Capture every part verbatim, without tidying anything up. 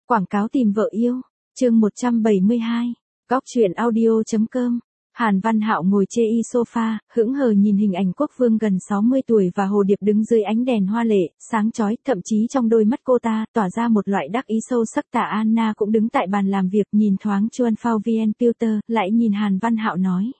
Quảng cáo tìm vợ yêu, chương một trăm bảy mươi hai, góc truyện audio.com. Hàn Văn Hạo ngồi chê y sofa, hững hờ nhìn hình ảnh quốc vương gần sáu mươi tuổi và Hồ Điệp đứng dưới ánh đèn hoa lệ, sáng chói, thậm chí trong đôi mắt cô ta, tỏa ra một loại đắc ý sâu sắc. Tạ Anna cũng đứng tại bàn làm việc, nhìn thoáng Chuan Phao Vien Filter, lại nhìn Hàn Văn Hạo nói.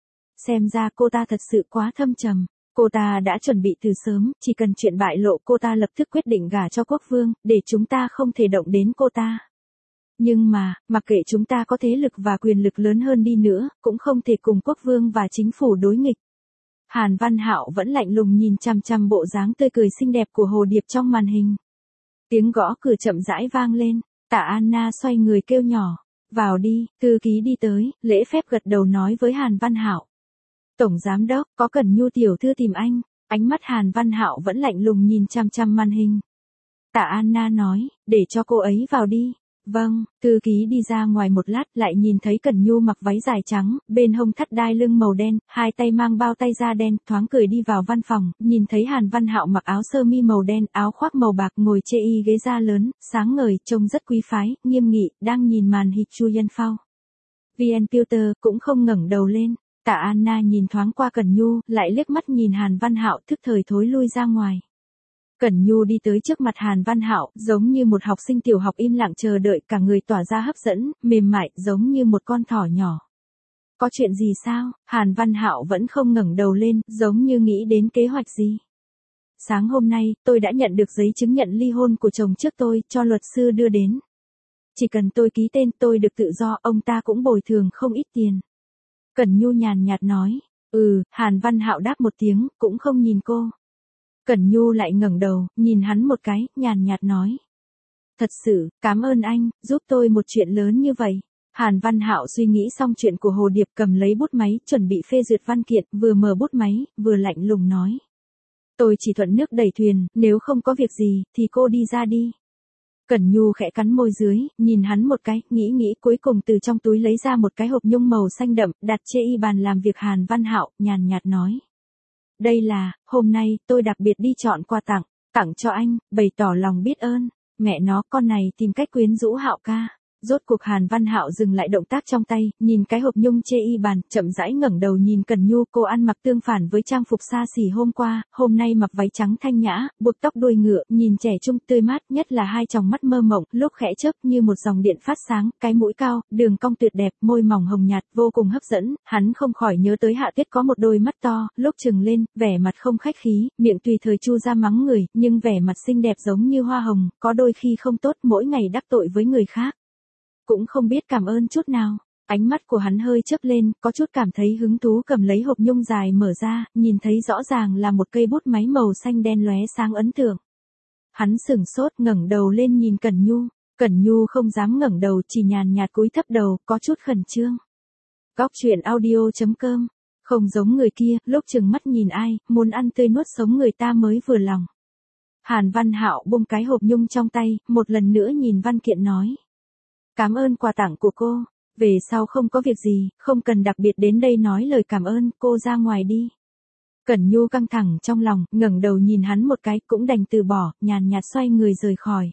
Xem ra cô ta thật sự quá thâm trầm. Cô ta đã chuẩn bị từ sớm, chỉ cần chuyện bại lộ cô ta lập tức quyết định gả cho quốc vương, để chúng ta không thể động đến cô ta. Nhưng mà, mặc kệ chúng ta có thế lực và quyền lực lớn hơn đi nữa, cũng không thể cùng quốc vương và chính phủ đối nghịch. Hàn Văn Hạo vẫn lạnh lùng nhìn chằm chằm bộ dáng tươi cười xinh đẹp của Hồ Điệp trong màn hình. Tiếng gõ cửa chậm rãi vang lên, Tạ Anna xoay người kêu nhỏ, vào đi. Thư ký đi tới, lễ phép gật đầu nói với Hàn Văn Hạo. Tổng giám đốc, có Cẩn Nhu tiểu thư tìm anh. Ánh mắt Hàn Văn Hạo vẫn lạnh lùng nhìn chằm chằm màn hình. Tạ Anna nói, để cho cô ấy vào đi. Vâng, thư ký đi ra ngoài một lát, lại nhìn thấy Cẩn Nhu mặc váy dài trắng, bên hông thắt đai lưng màu đen, hai tay mang bao tay da đen, thoáng cười đi vào văn phòng, nhìn thấy Hàn Văn Hạo mặc áo sơ mi màu đen, áo khoác màu bạc, ngồi chê y ghế da lớn, sáng ngời, trông rất quý phái, nghiêm nghị, đang nhìn màn hình Chuan Phao Vien Filter, cũng không ngẩng đầu lên. Tạ Anna nhìn thoáng qua Cẩn Nhu, lại liếc mắt nhìn Hàn Văn Hạo, thức thời thối lui ra ngoài. Cẩn Nhu đi tới trước mặt Hàn Văn Hạo, giống như một học sinh tiểu học im lặng chờ đợi, cả người tỏa ra hấp dẫn, mềm mại, giống như một con thỏ nhỏ. Có chuyện gì sao? Hàn Văn Hạo vẫn không ngẩng đầu lên, giống như nghĩ đến kế hoạch gì. Sáng hôm nay, tôi đã nhận được giấy chứng nhận ly hôn của chồng trước tôi, cho luật sư đưa đến. Chỉ cần tôi ký tên, tôi được tự do, ông ta cũng bồi thường không ít tiền. Cẩn Nhu nhàn nhạt nói. Ừ, Hàn Văn Hạo đáp một tiếng, cũng không nhìn cô. Cẩn Nhu lại ngẩng đầu, nhìn hắn một cái, nhàn nhạt nói. Thật sự, cảm ơn anh, giúp tôi một chuyện lớn như vậy. Hàn Văn Hạo suy nghĩ xong chuyện của Hồ Điệp, cầm lấy bút máy, chuẩn bị phê duyệt văn kiện, vừa mở bút máy, vừa lạnh lùng nói. Tôi chỉ thuận nước đẩy thuyền, nếu không có việc gì, thì cô đi ra đi. Cẩn Nhu khẽ cắn môi dưới, nhìn hắn một cái, nghĩ nghĩ, cuối cùng từ trong túi lấy ra một cái hộp nhung màu xanh đậm, đặt chê y bàn làm việc. Hàn Văn Hạo, nhàn nhạt nói. Đây là, hôm nay, tôi đặc biệt đi chọn quà tặng, tặng cho anh, bày tỏ lòng biết ơn. Mẹ nó, con này tìm cách quyến rũ Hạo ca. Rốt cuộc Hàn Văn Hạo dừng lại động tác trong tay, nhìn cái hộp nhung chê y bàn, chậm rãi ngẩng đầu nhìn Cẩn Nhu. Cô ăn mặc tương phản với trang phục xa xỉ hôm qua, hôm nay mặc váy trắng thanh nhã, buộc tóc đuôi ngựa, nhìn trẻ trung tươi mát, nhất là hai tròng mắt mơ mộng, lúc khẽ chớp như một dòng điện phát sáng, cái mũi cao, đường cong tuyệt đẹp, môi mỏng hồng nhạt, vô cùng hấp dẫn. Hắn không khỏi nhớ tới Hạ Tuyết có một đôi mắt to, lúc trừng lên, vẻ mặt không khách khí, miệng tùy thời chu ra mắng người, nhưng vẻ mặt xinh đẹp giống như hoa hồng, có đôi khi không tốt, mỗi ngày đắc tội với người khác. Cũng không biết cảm ơn chút nào. Ánh mắt của hắn hơi chớp lên, có chút cảm thấy hứng thú, cầm lấy hộp nhung dài mở ra, nhìn thấy rõ ràng là một cây bút máy màu xanh đen lóe sáng ấn tượng. Hắn sửng sốt, ngẩng đầu lên nhìn Cẩn Nhu. Cẩn Nhu không dám ngẩng đầu, chỉ nhàn nhạt cúi thấp đầu, có chút khẩn trương. Góc truyện audio.com. Không giống người kia, lúc trừng mắt nhìn ai, muốn ăn tươi nuốt sống người ta mới vừa lòng. Hàn Văn Hạo buông cái hộp nhung trong tay, một lần nữa nhìn văn kiện nói. Cảm ơn quà tặng của cô, về sau không có việc gì, không cần đặc biệt đến đây nói lời cảm ơn, cô ra ngoài đi. Cẩn Nhu căng thẳng trong lòng, ngẩng đầu nhìn hắn một cái, cũng đành từ bỏ, nhàn nhạt xoay người rời khỏi.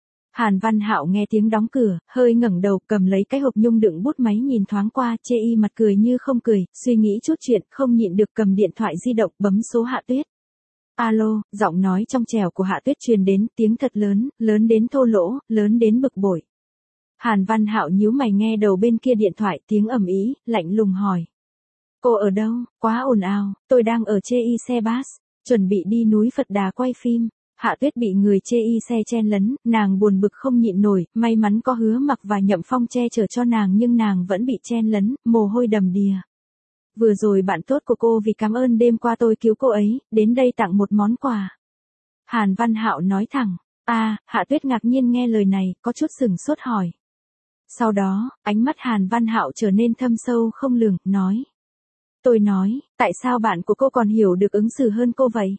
Hàn Văn Hạo nghe tiếng đóng cửa, hơi ngẩng đầu, cầm lấy cái hộp nhung đựng bút máy nhìn thoáng qua, chê y mặt cười như không cười, suy nghĩ chút chuyện, không nhịn được cầm điện thoại di động, bấm số Hạ Tuyết. Alo, giọng nói trong trẻo của Hạ Tuyết truyền đến, tiếng thật lớn, lớn đến thô lỗ, lớn đến bực bội. Hàn Văn Hạo nhíu mày nghe đầu bên kia điện thoại, tiếng ầm ĩ, lạnh lùng hỏi. Cô ở đâu? Quá ồn ào, tôi đang ở chê y xe bus, chuẩn bị đi núi Phật Đà quay phim. Hạ Tuyết bị người chê y xe chen lấn, nàng buồn bực không nhịn nổi, may mắn có Hứa Mặc và Nhậm Phong che chở cho nàng, nhưng nàng vẫn bị chen lấn, mồ hôi đầm đìa. Vừa rồi bạn tốt của cô vì cảm ơn đêm qua tôi cứu cô ấy, đến đây tặng một món quà. Hàn Văn Hạo nói thẳng. À, Hạ Tuyết ngạc nhiên nghe lời này, có chút sửng sốt hỏi. Sau đó, ánh mắt Hàn Văn Hạo trở nên thâm sâu không lường, nói. Tôi nói, tại sao bạn của cô còn hiểu được ứng xử hơn cô vậy?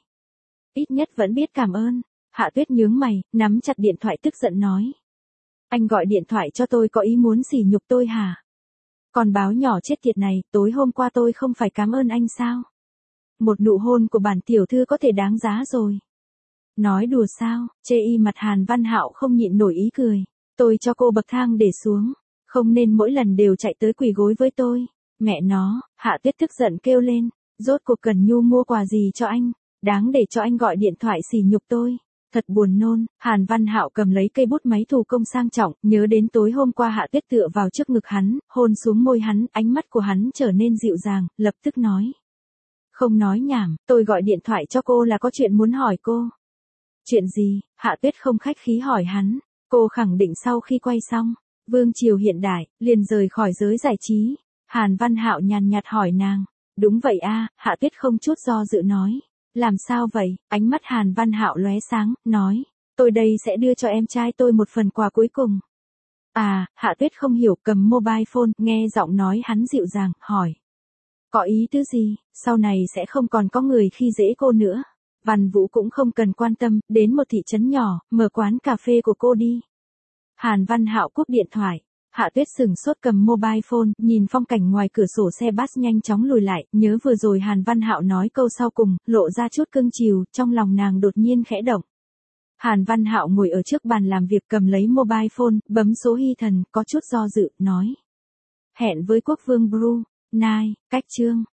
Ít nhất vẫn biết cảm ơn. Hạ Tuyết nhướng mày, nắm chặt điện thoại tức giận nói. Anh gọi điện thoại cho tôi có ý muốn sỉ nhục tôi hả? Còn báo nhỏ chết tiệt này, tối hôm qua tôi không phải cảm ơn anh sao? Một nụ hôn của bản tiểu thư có thể đáng giá rồi. Nói đùa sao? Chê y mặt Hàn Văn Hạo không nhịn nổi ý cười. Tôi cho cô bậc thang để xuống, không nên mỗi lần đều chạy tới quỳ gối với tôi. Mẹ nó, Hạ Tuyết tức giận kêu lên, rốt cuộc Cần Nhu mua quà gì cho anh, đáng để cho anh gọi điện thoại sỉ nhục tôi. Thật buồn nôn. Hàn Văn Hạo cầm lấy cây bút máy thủ công sang trọng, nhớ đến tối hôm qua Hạ Tuyết tựa vào trước ngực hắn, hôn xuống môi hắn, ánh mắt của hắn trở nên dịu dàng, lập tức nói. Không nói nhảm, tôi gọi điện thoại cho cô là có chuyện muốn hỏi cô. Chuyện gì? Hạ Tuyết không khách khí hỏi hắn. Cô khẳng định sau khi quay xong, vương triều hiện đại, liền rời khỏi giới giải trí. Hàn Văn Hạo nhàn nhạt hỏi nàng. Đúng vậy a, Hạ Tuyết không chút do dự nói. Làm sao vậy? Ánh mắt Hàn Văn Hạo lóe sáng, nói. Tôi đây sẽ đưa cho em trai tôi một phần quà cuối cùng. À, Hạ Tuyết không hiểu, cầm mobile phone, nghe giọng nói hắn dịu dàng, hỏi. Có ý tứ gì? Sau này sẽ không còn có người khi dễ cô nữa. Văn Vũ cũng không cần quan tâm, đến một thị trấn nhỏ, mở quán cà phê của cô đi. Hàn Văn Hạo cúp điện thoại. Hạ Tuyết sừng sốt cầm mobile phone, nhìn phong cảnh ngoài cửa sổ xe bus nhanh chóng lùi lại, nhớ vừa rồi Hàn Văn Hạo nói câu sau cùng, lộ ra chút cưng chiều, trong lòng nàng đột nhiên khẽ động. Hàn Văn Hạo ngồi ở trước bàn làm việc cầm lấy mobile phone, bấm số hy thần, có chút do dự, nói. Hẹn với quốc vương Brunei, cách chương.